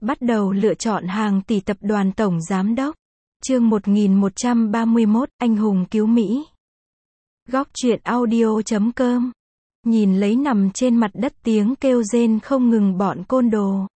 Bắt đầu lựa chọn hàng tỷ tập đoàn tổng giám đốc. Chương 1131, anh hùng cứu Mỹ. Góc truyện audio.com. Nhìn lấy nằm trên mặt đất tiếng kêu rên không ngừng bọn côn đồ.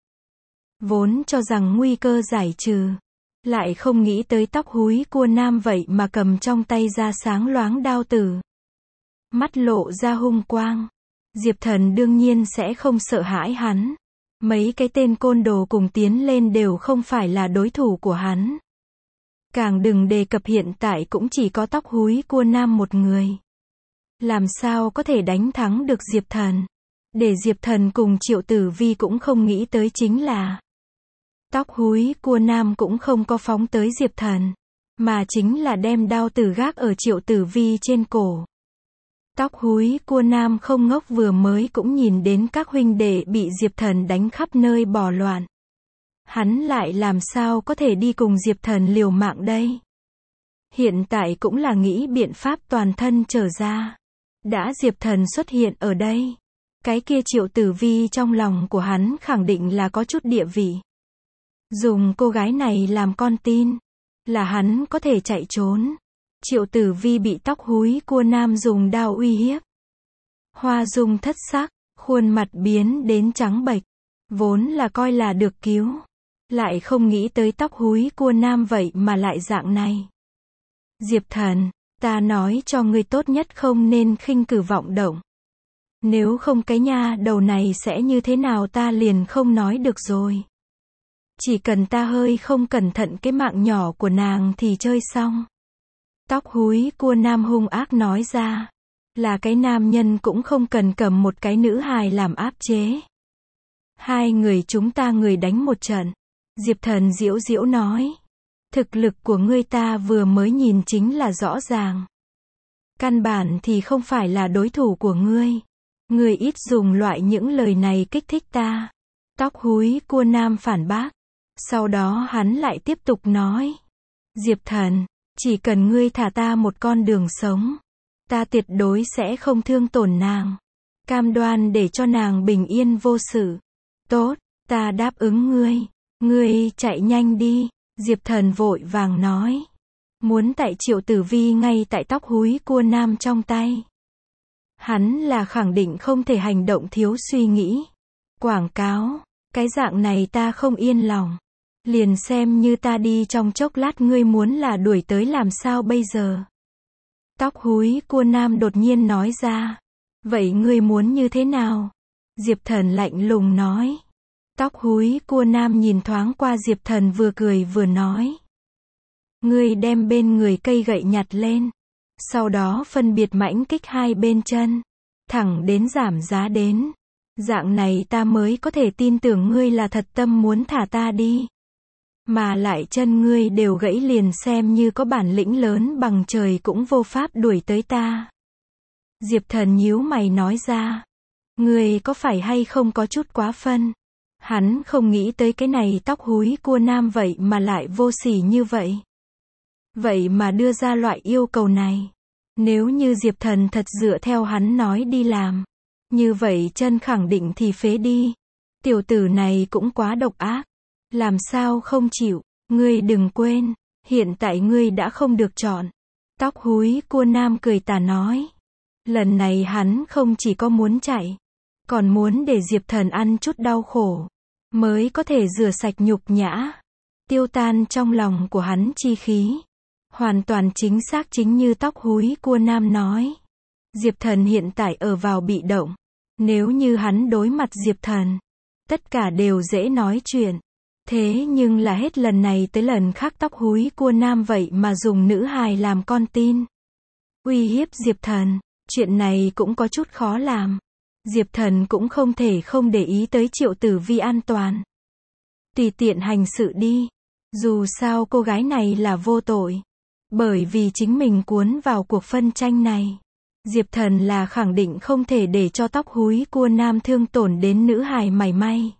Vốn cho rằng nguy cơ giải trừ. Lại không nghĩ tới tóc húi cua nam vậy mà cầm trong tay ra sáng loáng đao tử. Mắt lộ ra hung quang. Diệp Thần đương nhiên sẽ không sợ hãi hắn. Mấy cái tên côn đồ cùng tiến lên đều không phải là đối thủ của hắn. Càng đừng đề cập hiện tại cũng chỉ có tóc húi cua nam một người. Làm sao có thể đánh thắng được Diệp Thần? Để Diệp Thần cùng Triệu Tử Vi cũng không nghĩ tới chính là tóc húi cua nam cũng không có phóng tới Diệp Thần, mà chính là đem đao tử gác ở Triệu Tử Vi trên cổ. Tóc húi cua nam không ngốc, vừa mới cũng nhìn đến các huynh đệ bị Diệp Thần đánh khắp nơi bò loạn. Hắn lại làm sao có thể đi cùng Diệp Thần liều mạng đây? Hiện tại cũng là nghĩ biện pháp toàn thân trở ra. Đã Diệp Thần xuất hiện ở đây, cái kia Triệu Tử Vi trong lòng của hắn khẳng định là có chút địa vị. Dùng cô gái này làm con tin, là hắn có thể chạy trốn. Triệu Tử Vi bị tóc húi cua nam dùng đao uy hiếp. Hoa dung thất sắc, khuôn mặt biến đến trắng bệch. Vốn là coi là được cứu. Lại không nghĩ tới tóc húi cua nam vậy mà lại dạng này. Diệp Thần, ta nói cho ngươi tốt nhất không nên khinh cử vọng động. Nếu không cái nha đầu này sẽ như thế nào ta liền không nói được rồi. Chỉ cần ta hơi không cẩn thận cái mạng nhỏ của nàng thì chơi xong. Tóc húi cua nam hung ác nói ra. Là cái nam nhân cũng không cần cầm một cái nữ hài làm áp chế. Hai người chúng ta người đánh một trận. Diệp Thần giễu giễu nói. Thực lực của ngươi ta vừa mới nhìn chính là rõ ràng. Căn bản thì không phải là đối thủ của ngươi. Ngươi ít dùng loại những lời này kích thích ta. Tóc húi cua nam phản bác. Sau đó hắn lại tiếp tục nói. Diệp Thần, chỉ cần ngươi thả ta một con đường sống, ta tuyệt đối sẽ không thương tổn nàng. Cam đoan để cho nàng bình yên vô sự. Tốt, ta đáp ứng ngươi. Ngươi chạy nhanh đi. Diệp Thần vội vàng nói. Muốn tại Triệu Tử Vi ngay tại tóc húi cua nam trong tay. Hắn là khẳng định không thể hành động thiếu suy nghĩ. Quảng cáo, cái dạng này ta không yên lòng. Liền xem như ta đi trong chốc lát ngươi muốn là đuổi tới làm sao bây giờ? Tóc húi cua nam đột nhiên nói ra. Vậy ngươi muốn như thế nào? Diệp Thần lạnh lùng nói. Tóc húi cua nam nhìn thoáng qua Diệp Thần vừa cười vừa nói. Ngươi đem bên người cây gậy nhặt lên. Sau đó phân biệt mãnh kích hai bên chân. Thẳng đến giảm giá đến. Dạng này ta mới có thể tin tưởng ngươi là thật tâm muốn thả ta đi. Mà lại chân ngươi đều gãy liền xem như có bản lĩnh lớn bằng trời cũng vô pháp đuổi tới ta. Diệp Thần nhíu mày nói ra. Ngươi có phải hay không có chút quá phân? Hắn không nghĩ tới cái này tóc húi cua nam vậy mà lại vô sỉ như vậy. Vậy mà đưa ra loại yêu cầu này. Nếu như Diệp Thần thật dựa theo hắn nói đi làm, như vậy chân khẳng định thì phế đi. Tiểu tử này cũng quá độc ác. Làm sao không chịu, ngươi đừng quên, hiện tại ngươi đã không được chọn. Tóc húi cua nam cười tà nói. Lần này hắn không chỉ có muốn chạy, còn muốn để Diệp Thần ăn chút đau khổ, mới có thể rửa sạch nhục nhã, tiêu tan trong lòng của hắn chi khí. Hoàn toàn chính xác chính như tóc húi cua nam nói. Diệp Thần hiện tại ở vào bị động. Nếu như hắn đối mặt Diệp Thần, tất cả đều dễ nói chuyện. Thế nhưng là hết lần này tới lần khác tóc húi cua nam vậy mà dùng nữ hài làm con tin. Uy hiếp Diệp Thần, chuyện này cũng có chút khó làm. Diệp Thần cũng không thể không để ý tới Triệu Tử Vi an toàn. Tùy tiện hành sự đi. Dù sao cô gái này là vô tội. Bởi vì chính mình cuốn vào cuộc phân tranh này. Diệp Thần là khẳng định không thể để cho tóc húi cua nam thương tổn đến nữ hài mảy may.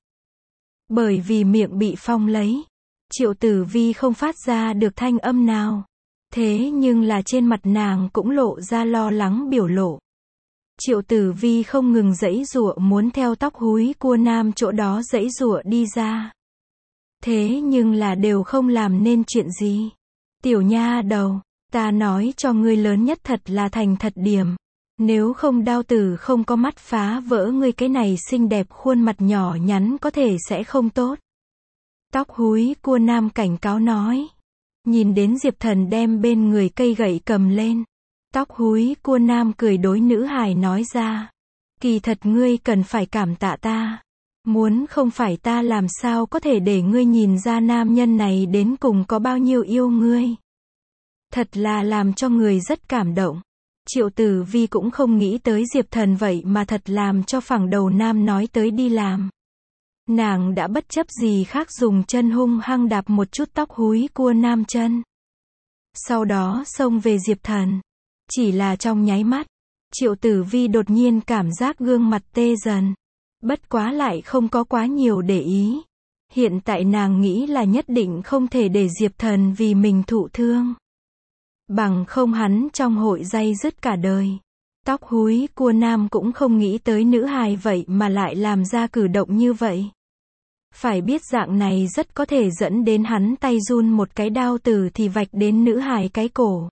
Bởi vì miệng bị phong lấy, Triệu Tử Vi không phát ra được thanh âm nào. Thế nhưng là trên mặt nàng cũng lộ ra lo lắng biểu lộ. Triệu Tử Vi không ngừng giãy giụa muốn theo tóc húi cua nam chỗ đó giãy giụa đi ra. Thế nhưng là đều không làm nên chuyện gì. Tiểu nha đầu, ta nói cho ngươi lớn nhất thật là thành thật điểm. Nếu không đao tử không có mắt phá vỡ ngươi cái này xinh đẹp khuôn mặt nhỏ nhắn có thể sẽ không tốt. Tóc húi cua nam cảnh cáo nói. Nhìn đến Diệp Thần đem bên người cây gậy cầm lên. Tóc húi cua nam cười đối nữ hài nói ra. Kỳ thật ngươi cần phải cảm tạ ta. Muốn không phải ta làm sao có thể để ngươi nhìn ra nam nhân này đến cùng có bao nhiêu yêu ngươi. Thật là làm cho người rất cảm động. Triệu Tử Vi cũng không nghĩ tới Diệp Thần vậy mà thật làm cho phẳng đầu nam nói tới đi làm. Nàng đã bất chấp gì khác dùng chân hung hăng đạp một chút tóc húi cua nam chân. Sau đó xông về Diệp Thần. Chỉ là trong nháy mắt, Triệu Tử Vi đột nhiên cảm giác gương mặt tê dần. Bất quá lại không có quá nhiều để ý. Hiện tại nàng nghĩ là nhất định không thể để Diệp Thần vì mình thụ thương. Bằng không hắn trong hội day dứt cả đời. Tóc húi cua nam cũng không nghĩ tới nữ hài vậy mà lại làm ra cử động như vậy. Phải biết dạng này rất có thể dẫn đến hắn tay run một cái đao tử thì vạch đến nữ hài cái cổ.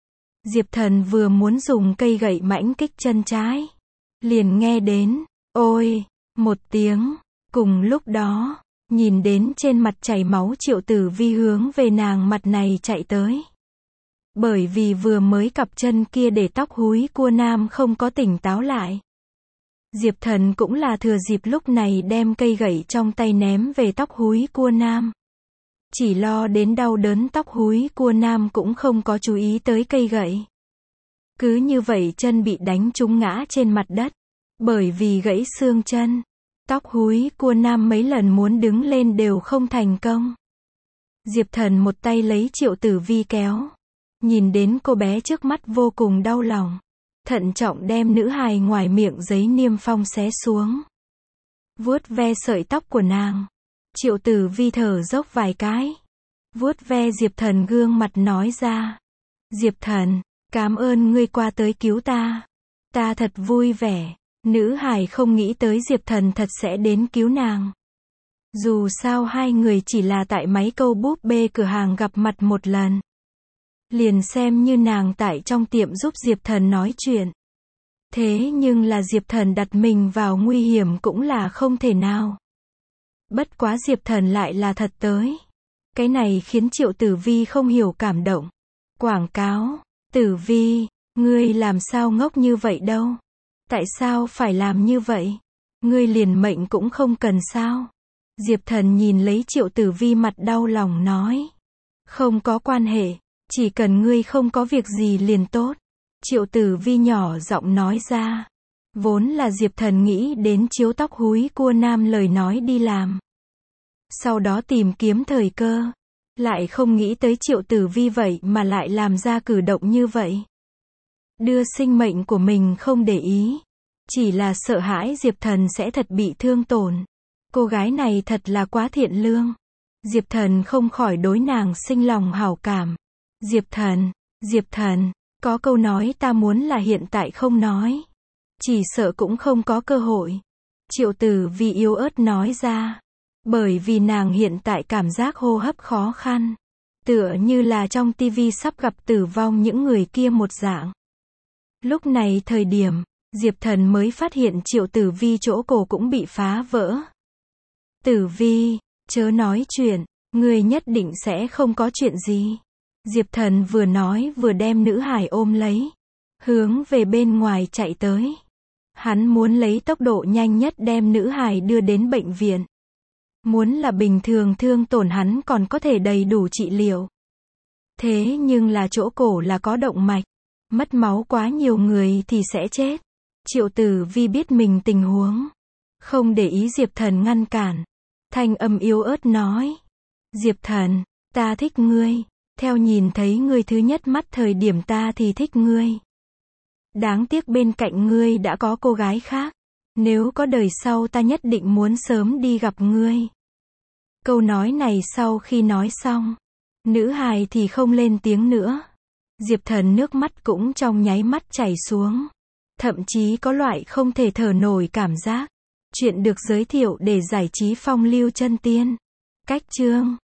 Diệp Thần vừa muốn dùng cây gậy mãnh kích chân trái. Liền nghe đến, ôi, một tiếng. Cùng lúc đó, nhìn đến trên mặt chảy máu Triệu Tử Vi hướng về nàng mặt này chạy tới. Bởi vì vừa mới cặp chân kia để tóc húi cua nam không có tỉnh táo lại. Diệp Thần cũng là thừa dịp lúc này đem cây gậy trong tay ném về tóc húi cua nam. Chỉ lo đến đau đớn tóc húi cua nam cũng không có chú ý tới cây gậy. Cứ như vậy chân bị đánh trúng ngã trên mặt đất. Bởi vì gãy xương chân. Tóc húi cua nam mấy lần muốn đứng lên đều không thành công. Diệp Thần một tay lấy Triệu Tử Vi kéo. Nhìn đến cô bé trước mắt vô cùng đau lòng. Thận trọng đem nữ hài ngoài miệng giấy niêm phong xé xuống. Vuốt ve sợi tóc của nàng. Triệu Tử Vi thở dốc vài cái. Vuốt ve Diệp Thần gương mặt nói ra. Diệp Thần, cảm ơn ngươi qua tới cứu ta. Ta thật vui vẻ. Nữ hài không nghĩ tới Diệp Thần thật sẽ đến cứu nàng. Dù sao hai người chỉ là tại máy câu búp bê cửa hàng gặp mặt một lần. Liền xem như nàng tại trong tiệm giúp Diệp Thần nói chuyện. Thế nhưng là Diệp Thần đặt mình vào nguy hiểm cũng là không thể nào. Bất quá Diệp Thần lại là thật tới. Cái này khiến Triệu Tử Vi không hiểu cảm động. Quảng cáo, Tử Vi, ngươi làm sao ngốc như vậy đâu. Tại sao phải làm như vậy? Ngươi liền mệnh cũng không cần sao? Diệp Thần nhìn lấy Triệu Tử Vi mặt đau lòng nói. Không có quan hệ. Chỉ cần ngươi không có việc gì liền tốt. Triệu Tử Vi nhỏ giọng nói ra. Vốn là Diệp Thần nghĩ đến chiếu tóc húi cua nam lời nói đi làm. Sau đó tìm kiếm thời cơ. Lại không nghĩ tới Triệu Tử Vi vậy mà lại làm ra cử động như vậy. Đưa sinh mệnh của mình không để ý. Chỉ là sợ hãi Diệp Thần sẽ thật bị thương tổn. Cô gái này thật là quá thiện lương. Diệp Thần không khỏi đối nàng sinh lòng hảo cảm. Diệp Thần, có câu nói ta muốn là hiện tại không nói. Chỉ sợ cũng không có cơ hội. Triệu Tử Vi yếu ớt nói ra. Bởi vì nàng hiện tại cảm giác hô hấp khó khăn. Tựa như là trong tivi sắp gặp tử vong những người kia một dạng. Lúc này thời điểm, Diệp Thần mới phát hiện Triệu Tử Vi chỗ cổ cũng bị phá vỡ. Tử Vi, chớ nói chuyện, ngươi nhất định sẽ không có chuyện gì. Diệp Thần vừa nói vừa đem nữ hài ôm lấy. Hướng về bên ngoài chạy tới. Hắn muốn lấy tốc độ nhanh nhất đem nữ hài đưa đến bệnh viện. Muốn là bình thường thương tổn hắn còn có thể đầy đủ trị liệu. Thế nhưng là chỗ cổ là có động mạch. Mất máu quá nhiều người thì sẽ chết. Triệu Tử Vi biết mình tình huống. Không để ý Diệp Thần ngăn cản. Thanh âm yếu ớt nói. Diệp Thần, ta thích ngươi. Theo nhìn thấy ngươi thứ nhất mắt thời điểm ta thì thích ngươi. Đáng tiếc bên cạnh ngươi đã có cô gái khác. Nếu có đời sau ta nhất định muốn sớm đi gặp ngươi. Câu nói này sau khi nói xong. Nữ hài thì không lên tiếng nữa. Diệp Thần nước mắt cũng trong nháy mắt chảy xuống. Thậm chí có loại không thể thở nổi cảm giác. Chuyện được giới thiệu để giải trí phong lưu chân tiên. Cách chương